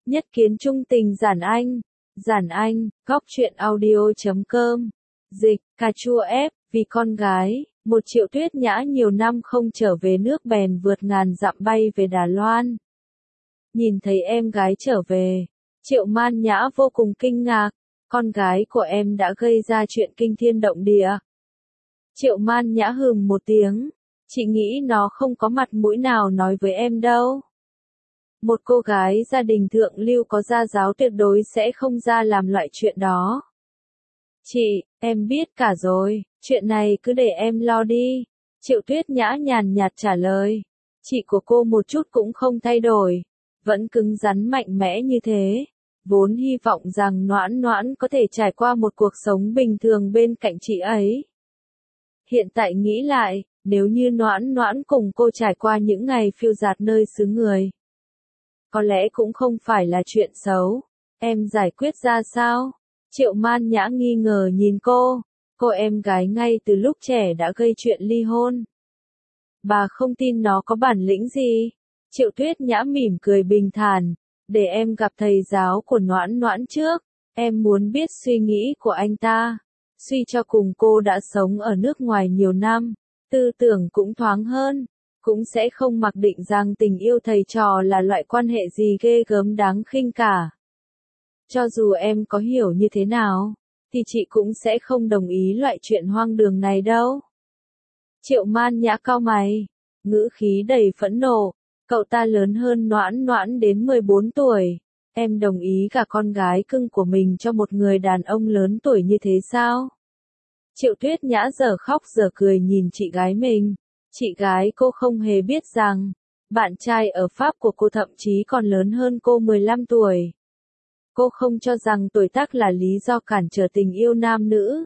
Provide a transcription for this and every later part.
Nhất kiến trung tình Giản Anh, góc truyện audio.com. Dịch, cà chua ép, vì con gái, một Triệu Tuyết Nhã nhiều năm không trở về nước bèn vượt ngàn dặm bay về Đài Loan. Nhìn thấy em gái trở về, Triệu Man Nhã vô cùng kinh ngạc, con gái của em đã gây ra chuyện kinh thiên động địa. Triệu Man Nhã hừm một tiếng, chị nghĩ nó không có mặt mũi nào nói với em đâu. Một cô gái gia đình thượng lưu có gia giáo tuyệt đối sẽ không ra làm loại chuyện đó. Chị, em biết cả rồi, chuyện này cứ để em lo đi. Triệu Tuyết Nhã nhàn nhạt trả lời. Chị của cô một chút cũng không thay đổi, vẫn cứng rắn mạnh mẽ như thế. Vốn hy vọng rằng Noãn Noãn có thể trải qua một cuộc sống bình thường bên cạnh chị ấy. Hiện tại nghĩ lại, nếu như Noãn Noãn cùng cô trải qua những ngày phiêu dạt nơi xứ người, có lẽ cũng không phải là chuyện xấu. Em giải quyết ra sao? Triệu Man Nhã nghi ngờ nhìn cô em gái ngay từ lúc trẻ đã gây chuyện ly hôn. Bà không tin nó có bản lĩnh gì. Triệu Tuyết Nhã mỉm cười bình thản, để em gặp thầy giáo của Noãn Noãn trước, em muốn biết suy nghĩ của anh ta. Suy cho cùng cô đã sống ở nước ngoài nhiều năm, tư tưởng cũng thoáng hơn, cũng sẽ không mặc định rằng tình yêu thầy trò là loại quan hệ gì ghê gớm đáng khinh cả. Cho dù em có hiểu như thế nào, thì chị cũng sẽ không đồng ý loại chuyện hoang đường này đâu. Triệu Man Nhã cau mày, ngữ khí đầy phẫn nộ, cậu ta lớn hơn Noãn Noãn đến 14 tuổi, em đồng ý cả con gái cưng của mình cho một người đàn ông lớn tuổi như thế sao? Triệu Tuyết Nhã giờ khóc giờ cười nhìn chị gái mình. Chị gái cô không hề biết rằng, bạn trai ở Pháp của cô thậm chí còn lớn hơn cô 15 tuổi. Cô không cho rằng tuổi tác là lý do cản trở tình yêu nam nữ.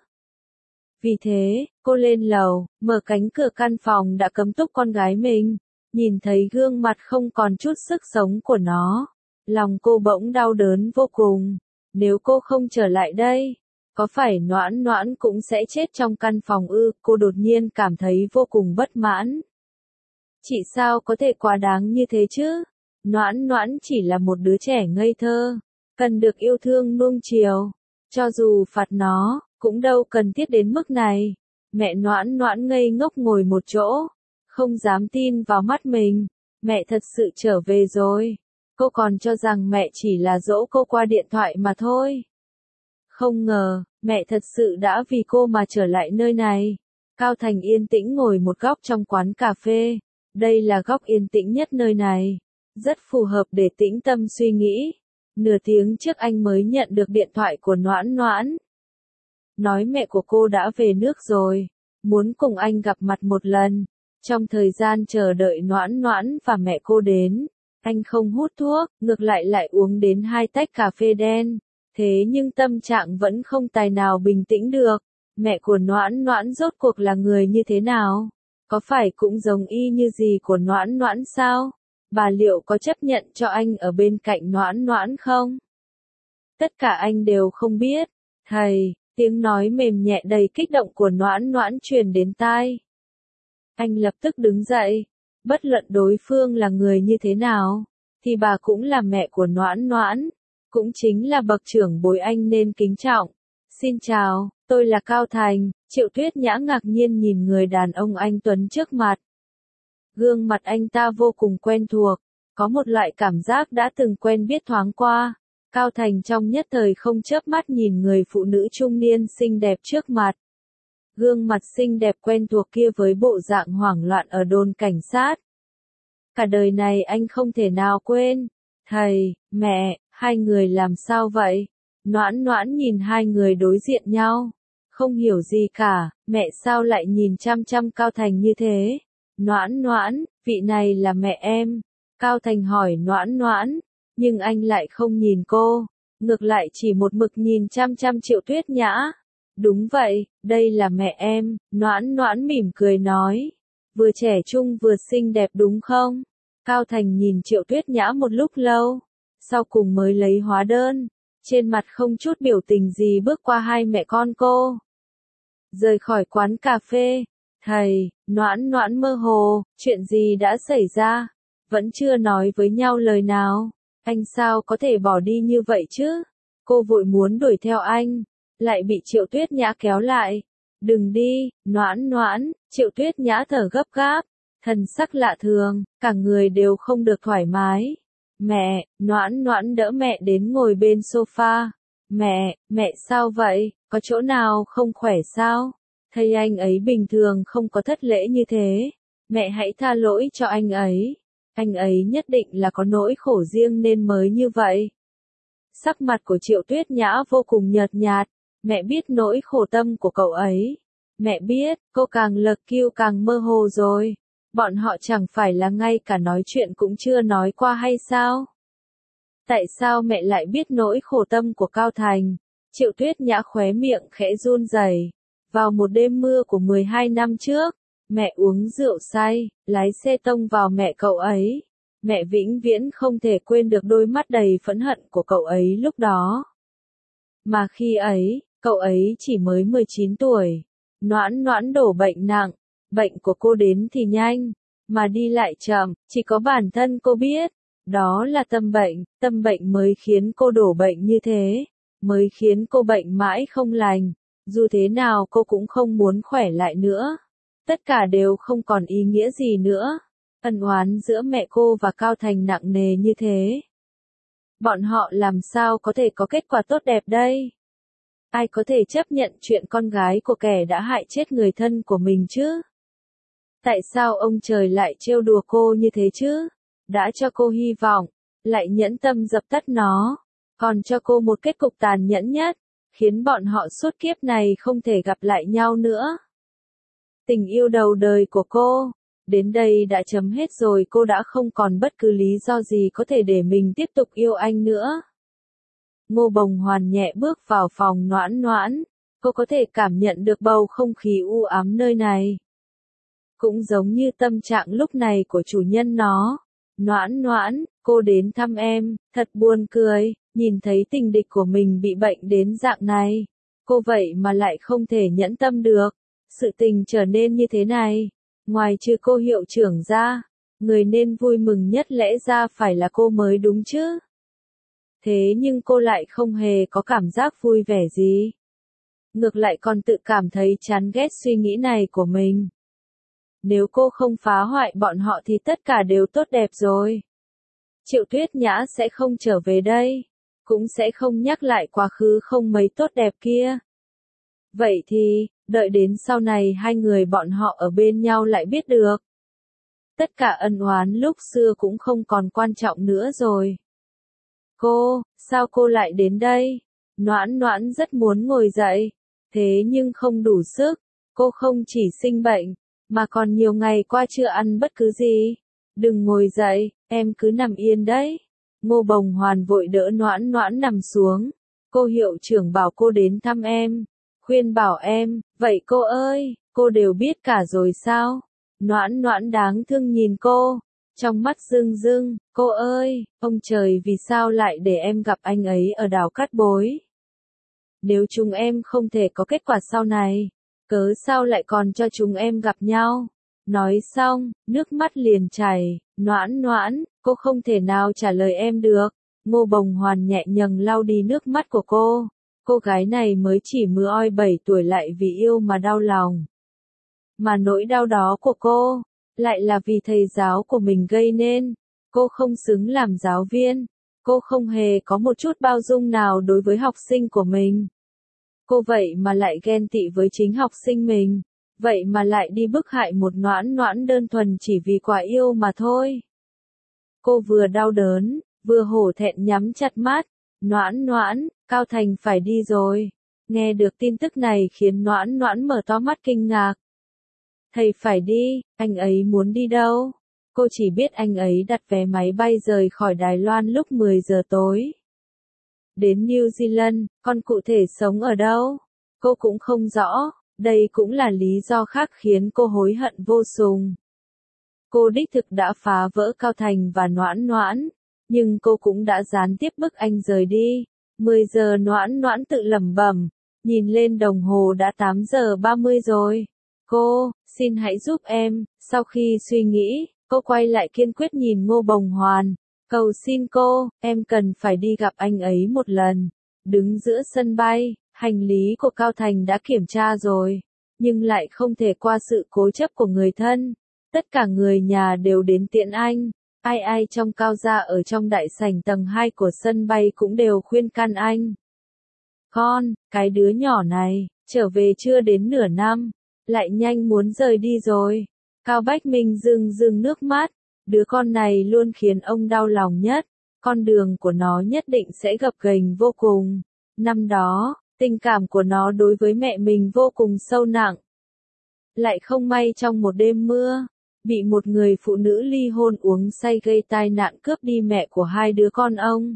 Vì thế, cô lên lầu, mở cánh cửa căn phòng đã cấm túc con gái mình, nhìn thấy gương mặt không còn chút sức sống của nó. Lòng cô bỗng đau đớn vô cùng. Nếu cô không trở lại đây, có phải Noãn Noãn cũng sẽ chết trong căn phòng ư? Cô đột nhiên cảm thấy vô cùng bất mãn. Chị sao có thể quá đáng như thế chứ? Noãn Noãn chỉ là một đứa trẻ ngây thơ, cần được yêu thương nuông chiều. Cho dù phạt nó, cũng đâu cần thiết đến mức này. Mẹ Noãn Noãn ngây ngốc ngồi một chỗ, không dám tin vào mắt mình. Mẹ thật sự trở về rồi. Cô còn cho rằng mẹ chỉ là dỗ cô qua điện thoại mà thôi. Không ngờ, mẹ thật sự đã vì cô mà trở lại nơi này. Cao Thành yên tĩnh ngồi một góc trong quán cà phê. Đây là góc yên tĩnh nhất nơi này. Rất phù hợp để tĩnh tâm suy nghĩ. Nửa tiếng trước anh mới nhận được điện thoại của Noãn Noãn. Nói mẹ của cô đã về nước rồi. Muốn cùng anh gặp mặt một lần. Trong thời gian chờ đợi Noãn Noãn và mẹ cô đến, anh không hút thuốc, ngược lại uống đến 2 tách cà phê đen. Thế nhưng tâm trạng vẫn không tài nào bình tĩnh được. Mẹ của Noãn Noãn rốt cuộc là người như thế nào? Có phải cũng giống y như gì của Noãn Noãn sao? Bà liệu có chấp nhận cho anh ở bên cạnh Noãn Noãn không? Tất cả anh đều không biết. Thầy, tiếng nói mềm nhẹ đầy kích động của Noãn Noãn truyền đến tai. Anh lập tức đứng dậy. Bất luận đối phương là người như thế nào, thì bà cũng là mẹ của Noãn Noãn, cũng chính là bậc trưởng bối anh nên kính trọng. Xin chào, tôi là Cao Thành. Triệu Tuyết Nhã ngạc nhiên nhìn người đàn ông anh tuấn trước mặt. Gương mặt anh ta vô cùng quen thuộc, có một loại cảm giác đã từng quen biết thoáng qua. Cao Thành trong nhất thời không chớp mắt nhìn người phụ nữ trung niên xinh đẹp trước mặt. Gương mặt xinh đẹp quen thuộc kia với bộ dạng hoảng loạn ở đồn cảnh sát. Cả đời này anh không thể nào quên. Thầy, mẹ, hai người làm sao vậy? Noãn Noãn nhìn hai người đối diện nhau. Không hiểu gì cả, mẹ sao lại nhìn chăm chăm Cao Thành như thế? Noãn Noãn, vị này là mẹ em. Cao Thành hỏi Noãn Noãn, nhưng anh lại không nhìn cô. Ngược lại chỉ một mực nhìn chăm chăm Triệu Tuyết Nhã. Đúng vậy, đây là mẹ em. Noãn Noãn mỉm cười nói. Vừa trẻ trung vừa xinh đẹp đúng không? Cao Thành nhìn Triệu Tuyết Nhã một lúc lâu, sau cùng mới lấy hóa đơn, trên mặt không chút biểu tình gì bước qua hai mẹ con cô. Rời khỏi quán cà phê, thầy, Noãn Noãn mơ hồ, chuyện gì đã xảy ra, vẫn chưa nói với nhau lời nào. Anh sao có thể bỏ đi như vậy chứ? Cô vội muốn đuổi theo anh, lại bị Triệu Tuyết Nhã kéo lại. Đừng đi, Noãn Noãn, Triệu Tuyết Nhã thở gấp gáp, thần sắc lạ thường, cả người đều không được thoải mái. Mẹ, Noãn Noãn đỡ mẹ đến ngồi bên sofa. Mẹ sao vậy, có chỗ nào không khỏe sao? Thấy anh ấy bình thường không có thất lễ như thế. Mẹ hãy tha lỗi cho anh ấy nhất định là có nỗi khổ riêng nên mới như vậy. Sắc mặt của Triệu Tuyết Nhã vô cùng nhợt nhạt, mẹ biết nỗi khổ tâm của cậu ấy. Mẹ biết, cô càng lật kiêu càng mơ hồ rồi. Bọn họ chẳng phải là ngay cả nói chuyện cũng chưa nói qua hay sao? Tại sao mẹ lại biết nỗi khổ tâm của Cao Thành? Triệu Tuyết Nhã khóe miệng khẽ run rẩy. Vào một đêm mưa của 12 năm trước, mẹ uống rượu say, lái xe tông vào mẹ cậu ấy. Mẹ vĩnh viễn không thể quên được đôi mắt đầy phẫn hận của cậu ấy lúc đó. Mà khi ấy, cậu ấy chỉ mới 19 tuổi. Noãn Noãn đổ bệnh nặng, bệnh của cô đến thì nhanh, mà đi lại chậm, chỉ có bản thân cô biết. Đó là tâm bệnh mới khiến cô đổ bệnh như thế, mới khiến cô bệnh mãi không lành. Dù thế nào cô cũng không muốn khỏe lại nữa. Tất cả đều không còn ý nghĩa gì nữa. Ân oán giữa mẹ cô và Cao Thành nặng nề như thế. Bọn họ làm sao có thể có kết quả tốt đẹp đây? Ai có thể chấp nhận chuyện con gái của kẻ đã hại chết người thân của mình chứ? Tại sao ông trời lại trêu đùa cô như thế chứ? Đã cho cô hy vọng, lại nhẫn tâm dập tắt nó, còn cho cô một kết cục tàn nhẫn nhất, khiến bọn họ suốt kiếp này không thể gặp lại nhau nữa. Tình yêu đầu đời của cô, đến đây đã chấm hết rồi, cô đã không còn bất cứ lý do gì có thể để mình tiếp tục yêu anh nữa. Ngô Bồng Hoàn nhẹ bước vào phòng Noãn Noãn, cô có thể cảm nhận được bầu không khí u ám nơi này. Cũng giống như tâm trạng lúc này của chủ nhân nó. Noãn Noãn, cô đến thăm em, thật buồn cười, nhìn thấy tình địch của mình bị bệnh đến dạng này. Cô vậy mà lại không thể nhẫn tâm được. Sự tình trở nên như thế này. Ngoài trừ cô hiệu trưởng ra, người nên vui mừng nhất lẽ ra phải là cô mới đúng chứ. Thế nhưng cô lại không hề có cảm giác vui vẻ gì. Ngược lại còn tự cảm thấy chán ghét suy nghĩ này của mình. Nếu cô không phá hoại bọn họ thì tất cả đều tốt đẹp rồi. Triệu Tuyết Nhã sẽ không trở về đây, cũng sẽ không nhắc lại quá khứ không mấy tốt đẹp kia. Vậy thì, đợi đến sau này hai người bọn họ ở bên nhau lại biết được. Tất cả ân oán lúc xưa cũng không còn quan trọng nữa rồi. Sao cô lại đến đây? Noãn Noãn rất muốn ngồi dậy, thế nhưng không đủ sức. Cô không chỉ sinh bệnh, mà còn nhiều ngày qua chưa ăn bất cứ gì. Đừng ngồi dậy, em cứ nằm yên đấy. Ngô Bồng Hoàn vội đỡ Noãn Noãn nằm xuống. Cô hiệu trưởng bảo cô đến thăm em, khuyên bảo em, vậy cô ơi, cô đều biết cả rồi sao? Noãn Noãn đáng thương nhìn cô, trong mắt rưng rưng, cô ơi, ông trời vì sao lại để em gặp anh ấy ở đảo Cát Bối? Nếu chúng em không thể có kết quả sau này, cớ sao lại còn cho chúng em gặp nhau? Nói xong, nước mắt liền chảy. Noãn Noãn, cô không thể nào trả lời em được. Ngô Bồng Hoàn nhẹ nhàng lau đi nước mắt của cô. Cô gái này mới chỉ mới 7 tuổi lại vì yêu mà đau lòng. Mà nỗi đau đó của cô, lại là vì thầy giáo của mình gây nên. Cô không xứng làm giáo viên. Cô không hề có một chút bao dung nào đối với học sinh của mình. Cô vậy mà lại ghen tị với chính học sinh mình. Vậy mà lại đi bức hại một Noãn Noãn đơn thuần chỉ vì quả yêu mà thôi. Cô vừa đau đớn, vừa hổ thẹn nhắm chặt mắt. Noãn Noãn, Cao Thành phải đi rồi. Nghe được tin tức này khiến Noãn Noãn mở to mắt kinh ngạc. Thầy phải đi, anh ấy muốn đi đâu? Cô chỉ biết anh ấy đặt vé máy bay rời khỏi Đài Loan lúc 10 giờ tối. Đến New Zealand, còn cụ thể sống ở đâu? Cô cũng không rõ. Đây cũng là lý do khác khiến cô hối hận vô cùng. Cô đích thực đã phá vỡ Cao Thành và Noãn Noãn, nhưng cô cũng đã gián tiếp bức anh rời đi. 10 giờ Noãn Noãn tự lẩm bẩm, nhìn lên đồng hồ đã 8 giờ 30 rồi. Cô, xin hãy giúp em. Sau khi suy nghĩ, cô quay lại kiên quyết nhìn Ngô Bồng Hoàn. Cầu xin cô, em cần phải đi gặp anh ấy một lần. Đứng giữa sân bay, hành lý của Cao Thành đã kiểm tra rồi, nhưng lại không thể qua sự cố chấp của người thân. Tất cả người nhà đều đến tiễn anh. Ai ai trong Cao gia ở trong đại sảnh tầng 2 của sân bay cũng đều khuyên can anh. Con, cái đứa nhỏ này, trở về chưa đến nửa năm, lại nhanh muốn rời đi rồi. Cao Bách Minh rưng rưng nước mắt, đứa con này luôn khiến ông đau lòng nhất, con đường của nó nhất định sẽ gập ghềnh vô cùng. Năm đó, tình cảm của nó đối với mẹ mình vô cùng sâu nặng. Lại không may trong một đêm mưa, bị một người phụ nữ ly hôn uống say gây tai nạn cướp đi mẹ của hai đứa con ông.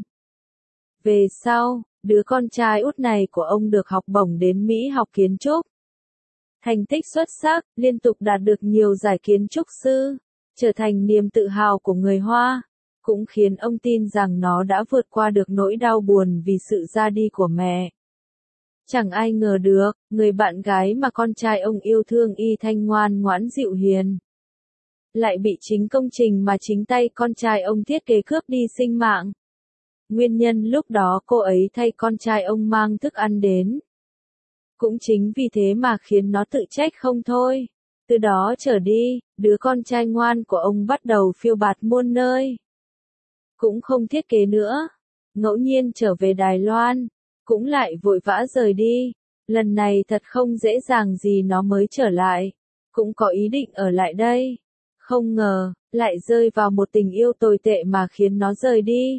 Về sau, đứa con trai út này của ông được học bổng đến Mỹ học kiến trúc. Thành tích xuất sắc, liên tục đạt được nhiều giải kiến trúc sư, trở thành niềm tự hào của người Hoa, cũng khiến ông tin rằng nó đã vượt qua được nỗi đau buồn vì sự ra đi của mẹ. Chẳng ai ngờ được, người bạn gái mà con trai ông yêu thương y thanh ngoan ngoãn dịu hiền, lại bị chính công trình mà chính tay con trai ông thiết kế cướp đi sinh mạng. Nguyên nhân lúc đó cô ấy thay con trai ông mang thức ăn đến. Cũng chính vì thế mà khiến nó tự trách không thôi. Từ đó trở đi, đứa con trai ngoan của ông bắt đầu phiêu bạt muôn nơi. Cũng không thiết kế nữa. Ngẫu nhiên trở về Đài Loan, cũng lại vội vã rời đi. Lần này thật không dễ dàng gì nó mới trở lại. Cũng có ý định ở lại đây. Không ngờ, lại rơi vào một tình yêu tồi tệ mà khiến nó rời đi.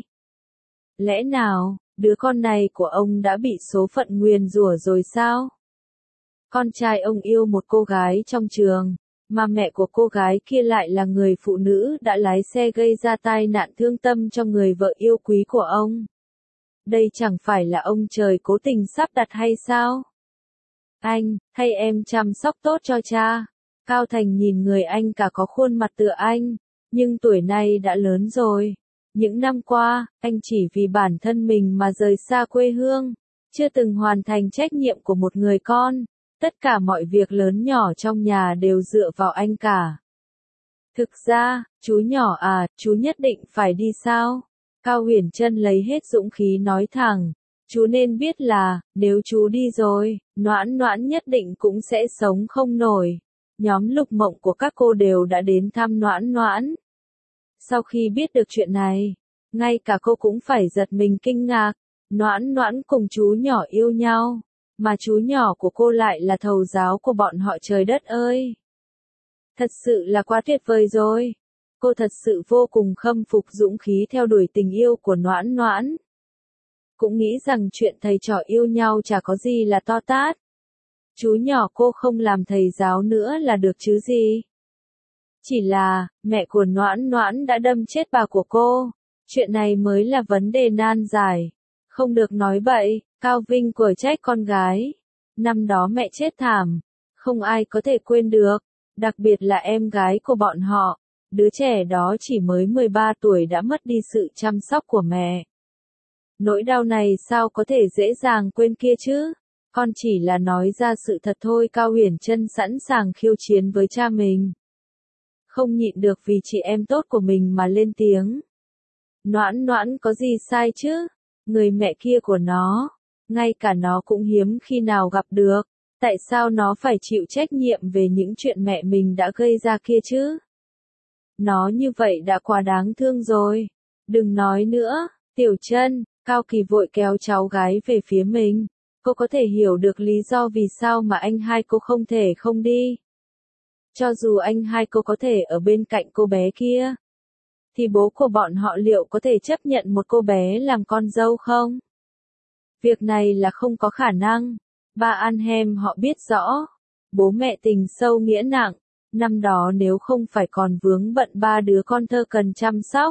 Lẽ nào, đứa con này của ông đã bị số phận nguyền rủa rồi sao? Con trai ông yêu một cô gái trong trường, mà mẹ của cô gái kia lại là người phụ nữ đã lái xe gây ra tai nạn thương tâm cho người vợ yêu quý của ông. Đây chẳng phải là ông trời cố tình sắp đặt hay sao? Anh, hay em chăm sóc tốt cho cha. Cao Thành nhìn người anh cả có khuôn mặt tựa anh, nhưng tuổi này đã lớn rồi. Những năm qua, anh chỉ vì bản thân mình mà rời xa quê hương, chưa từng hoàn thành trách nhiệm của một người con. Tất cả mọi việc lớn nhỏ trong nhà đều dựa vào anh cả. Thực ra, chú nhỏ à, chú nhất định phải đi sao? Cao Huyền Trân lấy hết dũng khí nói thẳng. Chú nên biết là, nếu chú đi rồi, Noãn Noãn nhất định cũng sẽ sống không nổi. Nhóm Lục Mộng của các cô đều đã đến thăm Noãn Noãn. Sau khi biết được chuyện này, ngay cả cô cũng phải giật mình kinh ngạc. Noãn Noãn cùng chú nhỏ yêu nhau, mà chú nhỏ của cô lại là thầu giáo của bọn họ, trời đất ơi. Thật sự là quá tuyệt vời rồi. Cô thật sự vô cùng khâm phục dũng khí theo đuổi tình yêu của Noãn Noãn. Cũng nghĩ rằng chuyện thầy trò yêu nhau chả có gì là to tát. Chú nhỏ cô không làm thầy giáo nữa là được chứ gì. Chỉ là, mẹ của Noãn Noãn đã đâm chết bà của cô. Chuyện này mới là vấn đề nan giải. Không được nói bậy, Cao Vinh quở trách con gái. Năm đó mẹ chết thảm, không ai có thể quên được, đặc biệt là em gái của bọn họ. Đứa trẻ đó chỉ mới 13 tuổi đã mất đi sự chăm sóc của mẹ. Nỗi đau này sao có thể dễ dàng quên kia chứ? Con chỉ là nói ra sự thật thôi. Cao Huyền Trân sẵn sàng khiêu chiến với cha mình. Không nhịn được vì chị em tốt của mình mà lên tiếng. Noãn Noãn có gì sai chứ? Người mẹ kia của nó, ngay cả nó cũng hiếm khi nào gặp được. Tại sao nó phải chịu trách nhiệm về những chuyện mẹ mình đã gây ra kia chứ? Nó như vậy đã quá đáng thương rồi. Đừng nói nữa, Tiểu Trân. Cao Kỳ vội kéo cháu gái về phía mình. Cô có thể hiểu được lý do vì sao mà anh hai cô không thể không đi. Cho dù anh hai cô có thể ở bên cạnh cô bé kia, thì bố của bọn họ liệu có thể chấp nhận một cô bé làm con dâu không? Việc này là không có khả năng. Ba Anhem họ biết rõ. Bố mẹ tình sâu nghĩa nặng. Năm đó nếu không phải còn vướng bận ba đứa con thơ cần chăm sóc,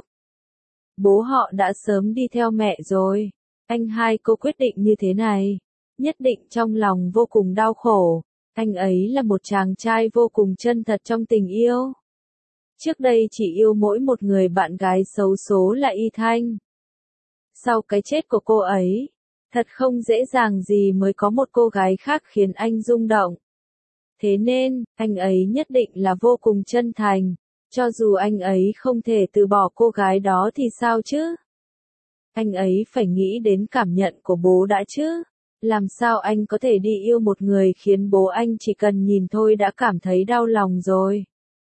bố họ đã sớm đi theo mẹ rồi. Anh hai cô quyết định như thế này, nhất định trong lòng vô cùng đau khổ. Anh ấy là một chàng trai vô cùng chân thật trong tình yêu. Trước đây chỉ yêu mỗi một người bạn gái xấu số là Y Thanh. Sau cái chết của cô ấy, thật không dễ dàng gì mới có một cô gái khác khiến anh rung động. Thế nên, anh ấy nhất định là vô cùng chân thành. Cho dù anh ấy không thể từ bỏ cô gái đó thì sao chứ? Anh ấy phải nghĩ đến cảm nhận của bố đã chứ. Làm sao anh có thể đi yêu một người khiến bố anh chỉ cần nhìn thôi đã cảm thấy đau lòng rồi.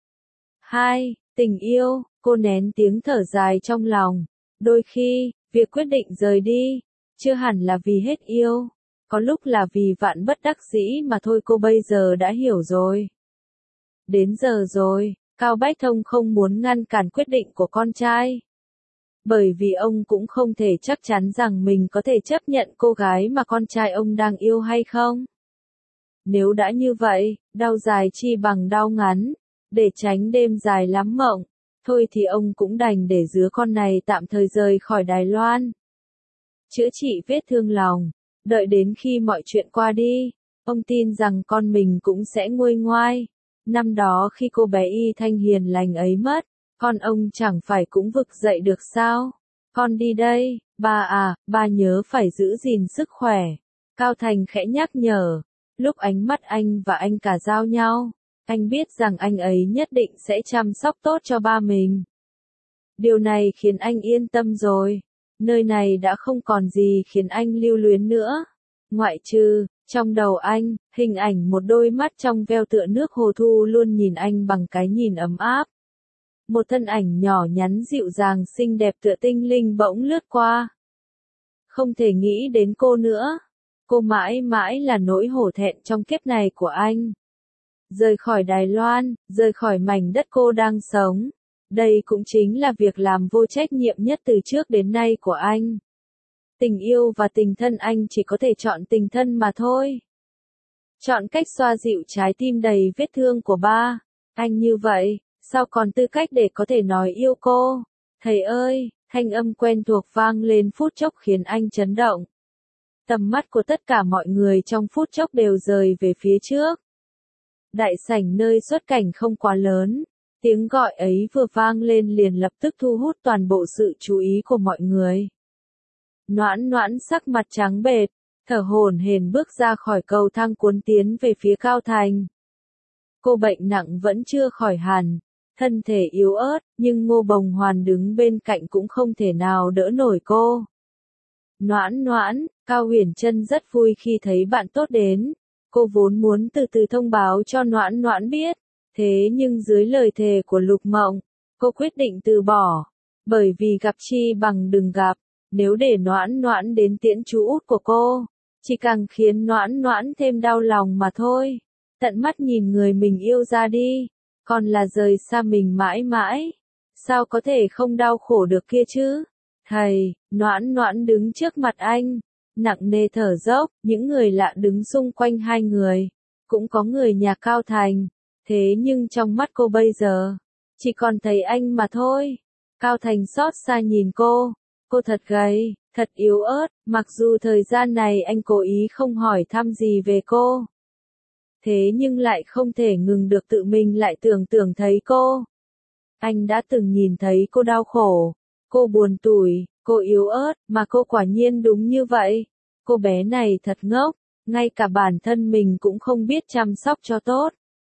2. Tình yêu, cô nén tiếng thở dài trong lòng. Đôi khi, việc quyết định rời đi, chưa hẳn là vì hết yêu. Có lúc là vì vạn bất đắc dĩ mà thôi, cô bây giờ đã hiểu rồi. Đến giờ rồi, Cao Bách Thông không muốn ngăn cản quyết định của con trai. Bởi vì ông cũng không thể chắc chắn rằng mình có thể chấp nhận cô gái mà con trai ông đang yêu hay không. Nếu đã như vậy, đau dài chi bằng đau ngắn, để tránh đêm dài lắm mộng, thôi thì ông cũng đành để đứa con này tạm thời rời khỏi Đài Loan. Chữa trị vết thương lòng, đợi đến khi mọi chuyện qua đi, ông tin rằng con mình cũng sẽ nguôi ngoai. Năm đó khi cô bé Y Thanh hiền lành ấy mất, con ông chẳng phải cũng vực dậy được sao? Con đi đây, ba à, ba nhớ phải giữ gìn sức khỏe. Cao Thành khẽ nhắc nhở, lúc ánh mắt anh và anh cả giao nhau, anh biết rằng anh ấy nhất định sẽ chăm sóc tốt cho ba mình. Điều này khiến anh yên tâm rồi. Nơi này đã không còn gì khiến anh lưu luyến nữa. Ngoại trừ, trong đầu anh, hình ảnh một đôi mắt trong veo tựa nước hồ thu luôn nhìn anh bằng cái nhìn ấm áp. Một thân ảnh nhỏ nhắn dịu dàng xinh đẹp tựa tinh linh bỗng lướt qua. Không thể nghĩ đến cô nữa. Cô mãi mãi là nỗi hổ thẹn trong kiếp này của anh. Rời khỏi Đài Loan, rời khỏi mảnh đất cô đang sống. Đây cũng chính là việc làm vô trách nhiệm nhất từ trước đến nay của anh. Tình yêu và tình thân anh chỉ có thể chọn tình thân mà thôi. Chọn cách xoa dịu trái tim đầy vết thương của ba. Anh như vậy, sao còn tư cách để có thể nói yêu cô? Thầy ơi, thanh âm quen thuộc vang lên phút chốc khiến anh chấn động. Tầm mắt của tất cả mọi người trong phút chốc đều rời về phía trước. Đại sảnh nơi xuất cảnh không quá lớn. Tiếng gọi ấy vừa vang lên liền lập tức thu hút toàn bộ sự chú ý của mọi người. Noãn Noãn sắc mặt trắng bệch, thở hổn hển bước ra khỏi cầu thang cuốn tiến về phía Cao Thành. Cô bệnh nặng vẫn chưa khỏi hẳn, thân thể yếu ớt, nhưng Ngô Bồng Hoàn đứng bên cạnh cũng không thể nào đỡ nổi cô. Noãn Noãn, Cao Huyền Trân rất vui khi thấy bạn tốt đến. Cô vốn muốn từ từ thông báo cho Noãn Noãn biết. Thế nhưng dưới lời thề của Lục Mộng, cô quyết định từ bỏ. Bởi vì gặp chi bằng đừng gặp, nếu để Noãn Noãn đến tiễn chú út của cô, chỉ càng khiến Noãn Noãn thêm đau lòng mà thôi. Tận mắt nhìn người mình yêu ra đi, còn là rời xa mình mãi mãi. Sao có thể không đau khổ được kia chứ? Thầy, Noãn Noãn đứng trước mặt anh, nặng nề thở dốc, những người lạ đứng xung quanh hai người. Cũng có người nhà Cao Thành. Thế nhưng trong mắt cô bây giờ, chỉ còn thấy anh mà thôi. Cao Thành xót xa nhìn cô thật gầy, thật yếu ớt, mặc dù thời gian này anh cố ý không hỏi thăm gì về cô. Thế nhưng lại không thể ngừng được tự mình lại tưởng thấy cô. Anh đã từng nhìn thấy cô đau khổ, cô buồn tủi, cô yếu ớt, mà cô quả nhiên đúng như vậy. Cô bé này thật ngốc, ngay cả bản thân mình cũng không biết chăm sóc cho tốt.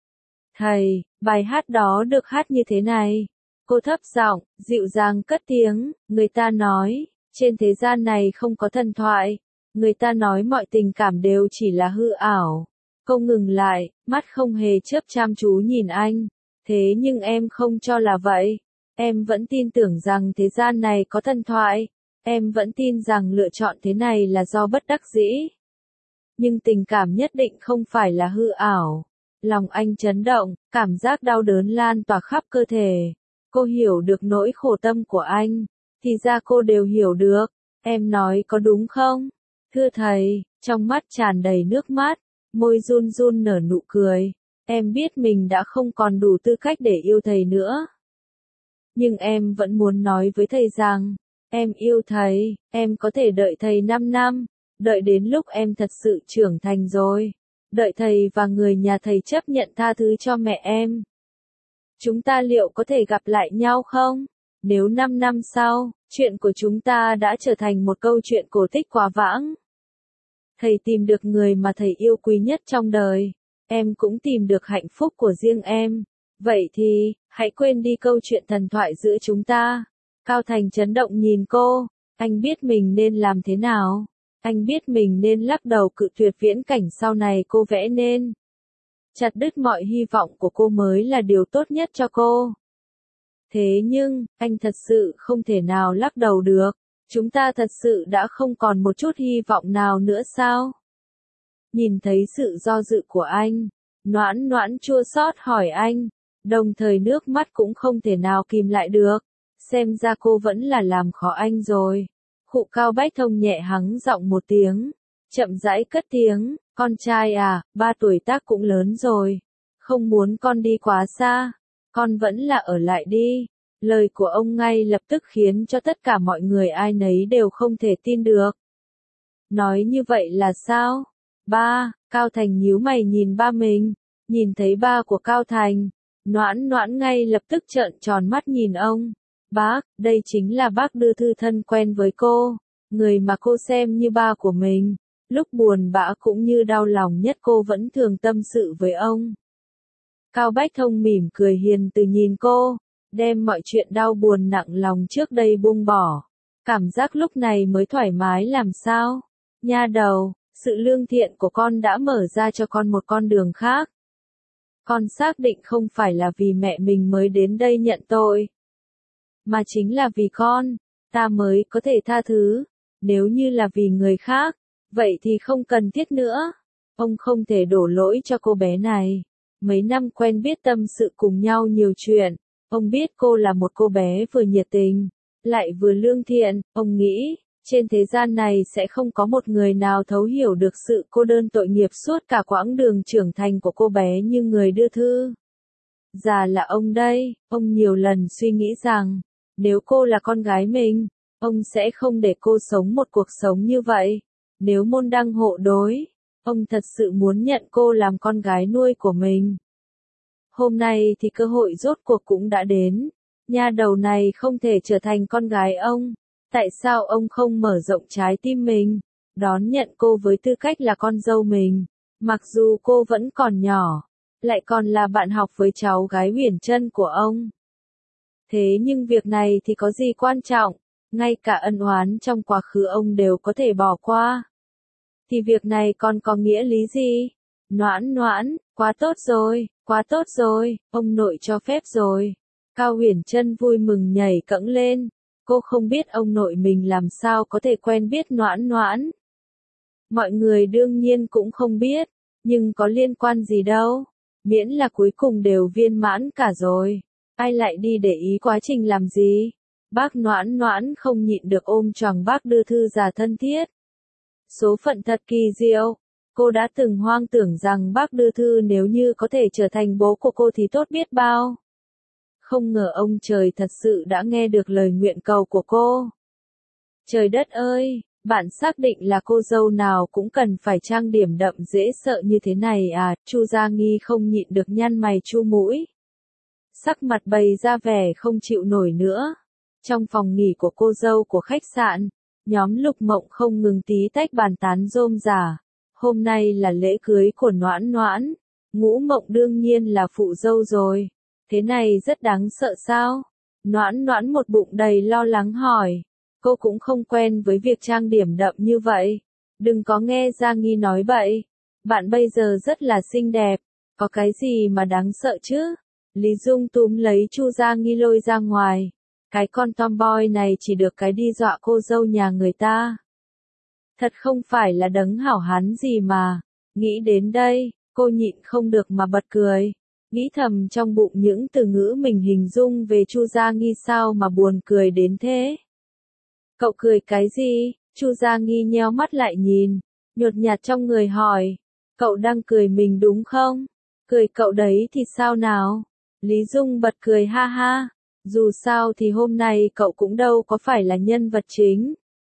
Thầy, bài hát đó được hát như thế này. Cô thấp giọng, dịu dàng cất tiếng, người ta nói, trên thế gian này không có thần thoại. Người ta nói mọi tình cảm đều chỉ là hư ảo. Cô ngừng lại, mắt không hề chớp chăm chú nhìn anh. Thế nhưng em không cho là vậy. Em vẫn tin tưởng rằng thế gian này có thần thoại. Em vẫn tin rằng lựa chọn thế này là do bất đắc dĩ. Nhưng tình cảm nhất định không phải là hư ảo. Lòng anh chấn động, cảm giác đau đớn lan tỏa khắp cơ thể. Cô hiểu được nỗi khổ tâm của anh. Thì ra cô đều hiểu được. Em nói có đúng không? Thưa thầy, trong mắt tràn đầy nước mắt, môi run run nở nụ cười. Em biết mình đã không còn đủ tư cách để yêu thầy nữa. Nhưng em vẫn muốn nói với thầy rằng, em yêu thầy, em có thể đợi thầy 5 năm, đợi đến lúc em thật sự trưởng thành rồi. Đợi thầy và người nhà thầy chấp nhận tha thứ cho mẹ em. Chúng ta liệu có thể gặp lại nhau không? Nếu 5 năm sau, chuyện của chúng ta đã trở thành một câu chuyện cổ tích quá vãng. Thầy tìm được người mà thầy yêu quý nhất trong đời. Em cũng tìm được hạnh phúc của riêng em. Vậy thì, Hãy quên đi câu chuyện thần thoại giữa chúng ta. Cao Thành chấn động nhìn cô, anh biết mình nên làm thế nào. Anh biết mình nên lắc đầu cự tuyệt viễn cảnh sau này cô vẽ nên. Chặt đứt mọi hy vọng của cô mới là điều tốt nhất cho cô. Thế nhưng, anh thật sự không thể nào lắc đầu được. Chúng ta thật sự đã không còn một chút hy vọng nào nữa sao? Nhìn thấy sự do dự của anh, Noãn Noãn chua xót hỏi anh, đồng thời nước mắt cũng không thể nào kìm lại được. Xem ra cô vẫn là làm khó anh rồi. Khụ Cao Bách Thông nhẹ hắng giọng một tiếng, chậm rãi cất tiếng, con trai à, 3 tuổi tác cũng lớn rồi. Không muốn con đi quá xa, con vẫn là ở lại đi. Lời của ông ngay lập tức khiến cho tất cả mọi người ai nấy đều không thể tin được. Nói như vậy là sao? Ba, Cao Thành nhíu mày nhìn ba mình, nhìn thấy ba của Cao Thành, Noãn Noãn ngay lập tức trợn tròn mắt nhìn ông. Bác, đây chính là bác Đưa Thư thân quen với cô, người mà cô xem như ba của mình. Lúc buồn bã cũng như đau lòng nhất cô vẫn thường tâm sự với ông. Cao Bách Thông mỉm cười hiền từ nhìn cô, đem mọi chuyện đau buồn nặng lòng trước đây buông bỏ. Cảm giác lúc này mới thoải mái làm sao? Nha đầu, sự lương thiện của con đã mở ra cho con một con đường khác. Con xác định không phải là vì mẹ mình mới đến đây nhận tội, mà chính là vì con, ta mới có thể tha thứ. Nếu như là vì người khác, vậy thì không cần thiết nữa. Ông không thể đổ lỗi cho cô bé này. Mấy năm quen biết tâm sự cùng nhau nhiều chuyện. Ông biết cô là một cô bé vừa nhiệt tình, lại vừa lương thiện. Ông nghĩ, trên thế gian này sẽ không có một người nào thấu hiểu được sự cô đơn tội nghiệp suốt cả quãng đường trưởng thành của cô bé như người Đưa Thư. Già là ông đây, ông nhiều lần suy nghĩ rằng, nếu cô là con gái mình, ông sẽ không để cô sống một cuộc sống như vậy. Nếu môn đăng hộ đối, ông thật sự muốn nhận cô làm con gái nuôi của mình. Hôm nay thì cơ hội rốt cuộc cũng đã đến. Nha đầu này không thể trở thành con gái ông. Tại sao ông không mở rộng trái tim mình, đón nhận cô với tư cách là con dâu mình? Mặc dù cô vẫn còn nhỏ, lại còn là bạn học với cháu gái Huyền Trân của ông. Thế nhưng việc này thì có gì quan trọng, ngay cả ân oán trong quá khứ ông đều có thể bỏ qua. Thì việc này còn có nghĩa lý gì? Noãn Noãn, quá tốt rồi, ông nội cho phép rồi. Cao Huyền Trân vui mừng nhảy cẫng lên, cô không biết ông nội mình làm sao có thể quen biết Noãn Noãn. Mọi người đương nhiên cũng không biết, nhưng có liên quan gì đâu, miễn là cuối cùng đều viên mãn cả rồi. Ai lại đi để ý quá trình làm gì? Bác Noãn Noãn không nhịn được ôm choàng bác Đưa Thư già thân thiết. Số phận thật kỳ diệu. Cô đã từng hoang tưởng rằng bác Đưa Thư nếu như có thể trở thành bố của cô thì tốt biết bao. Không ngờ ông trời thật sự đã nghe được lời nguyện cầu của cô. Trời đất ơi, bạn xác định là cô dâu nào cũng cần phải trang điểm đậm dễ sợ như thế này à? Chu Gia Nghi không nhịn được nhăn mày chu mũi. Sắc mặt bày ra vẻ không chịu nổi nữa. Trong phòng nghỉ của cô dâu của khách sạn, nhóm Lục Mộng không ngừng tí tách bàn tán rôm rả. Hôm nay là lễ cưới của Noãn Noãn, Ngũ Mộng đương nhiên là phụ dâu rồi. Thế này rất đáng sợ sao? Noãn Noãn một bụng đầy lo lắng hỏi. Cô cũng không quen với việc trang điểm đậm như vậy. Đừng có nghe Gia Nghi nói bậy. Bạn bây giờ rất là xinh đẹp. Có cái gì mà đáng sợ chứ? Lý Dung túm lấy Chu Gia Nghi lôi ra ngoài. Cái con tomboy này chỉ được cái đi dọa cô dâu nhà người ta. Thật không phải là đấng hảo hán gì mà. Nghĩ đến đây, cô nhịn không được mà bật cười. Nghĩ thầm trong bụng những từ ngữ mình hình dung về Chu Gia Nghi sao mà buồn cười đến thế. Cậu cười cái gì? Chu Gia Nghi nheo mắt lại nhìn, nhột nhạt trong người hỏi. Cậu đang cười mình đúng không? Cười cậu đấy thì sao nào? Lý Dung bật cười ha ha. Dù sao thì hôm nay cậu cũng đâu có phải là nhân vật chính.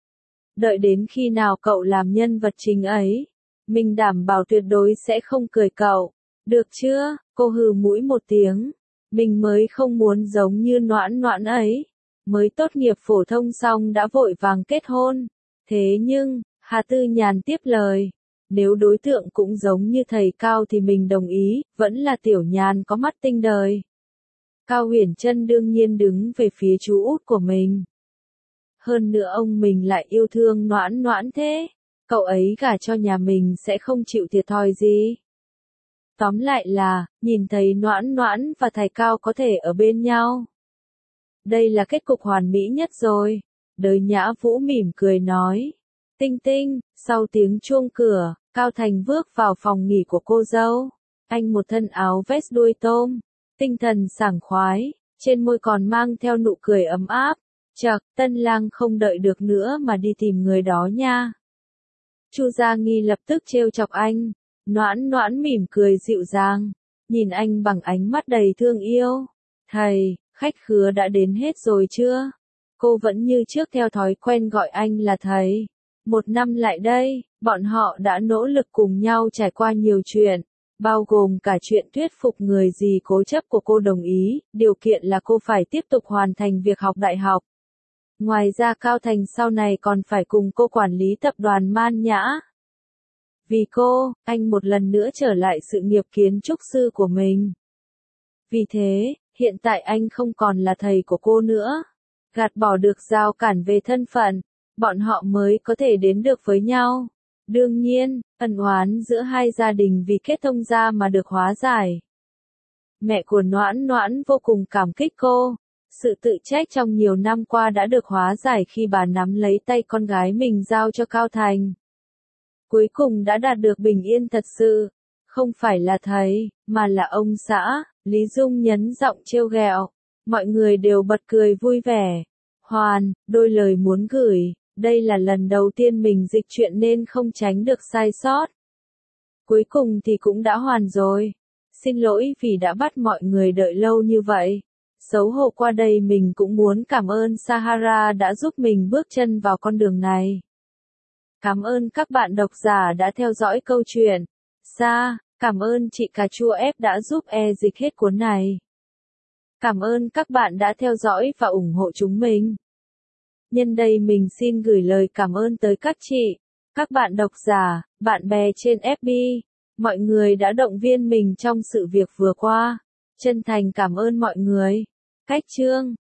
Đợi đến khi nào cậu làm nhân vật chính ấy, mình đảm bảo tuyệt đối sẽ không cười cậu. Được chưa? Cô hừ mũi một tiếng. Mình mới không muốn giống như Noãn Noãn ấy. Mới tốt nghiệp phổ thông xong đã vội vàng kết hôn. Thế nhưng, Hà Tư Nhàn tiếp lời. Nếu đối tượng cũng giống như thầy Cao thì mình đồng ý, vẫn là Tiểu Nhàn có mắt tinh đời. Cao Huyền Trân đương nhiên đứng về phía chú út của mình. Hơn nữa ông mình lại yêu thương Noãn Noãn thế, cậu ấy gả cho nhà mình sẽ không chịu thiệt thòi gì. Tóm lại là, nhìn thấy Noãn Noãn và thầy Cao có thể ở bên nhau. Đây là kết cục hoàn mỹ nhất rồi. Đới Nhã Vũ mỉm cười nói. Tinh Tinh, sau tiếng chuông cửa, Cao Thành bước vào phòng nghỉ của cô dâu. Anh một thân áo vest đuôi tôm, tinh thần sảng khoái, trên môi còn mang theo nụ cười ấm áp. Chậc, tân lang không đợi được nữa mà đi tìm người đó nha. Chu Gia Nghi lập tức trêu chọc anh. Noãn Noãn mỉm cười dịu dàng, nhìn anh bằng ánh mắt đầy thương yêu. Thầy, khách khứa đã đến hết rồi chưa? Cô vẫn như trước theo thói quen gọi anh là thầy. Một năm lại đây, bọn họ đã nỗ lực cùng nhau trải qua nhiều chuyện, bao gồm cả chuyện thuyết phục người dì cố chấp của cô đồng ý, điều kiện là cô phải tiếp tục hoàn thành việc học đại học. Ngoài ra Cao Thành sau này còn phải cùng cô quản lý tập đoàn Man Nhã. Vì cô, anh một lần nữa trở lại sự nghiệp kiến trúc sư của mình. Vì thế, hiện tại anh không còn là thầy của cô nữa. Gạt bỏ được rào cản về thân phận, bọn họ mới có thể đến được với nhau. Đương nhiên, ân oán giữa hai gia đình vì kết thông gia mà được hóa giải. Mẹ của Noãn Noãn vô cùng cảm kích cô. Sự tự trách trong nhiều năm qua đã được hóa giải khi bà nắm lấy tay con gái mình giao cho Cao Thành. Cuối cùng đã đạt được bình yên thật sự. Không phải là thầy, mà là ông xã, Lý Dung nhấn giọng trêu ghẹo. Mọi người đều bật cười vui vẻ. Hoàn, đôi lời muốn gửi, đây là lần đầu tiên mình dịch chuyện nên không tránh được sai sót. Cuối cùng thì cũng đã hoàn rồi. Xin lỗi vì đã bắt mọi người đợi lâu như vậy. Xấu hổ qua đây mình cũng muốn cảm ơn Sahara đã giúp mình bước chân vào con đường này. Cảm ơn các bạn độc giả đã theo dõi câu chuyện. Cảm ơn chị Cà Chua F đã giúp dịch hết cuốn này. Cảm ơn các bạn đã theo dõi và ủng hộ chúng mình. Nhân đây mình xin gửi lời cảm ơn tới các chị, các bạn độc giả, bạn bè trên FB, mọi người đã động viên mình trong sự việc vừa qua. Chân thành cảm ơn mọi người. Cách chương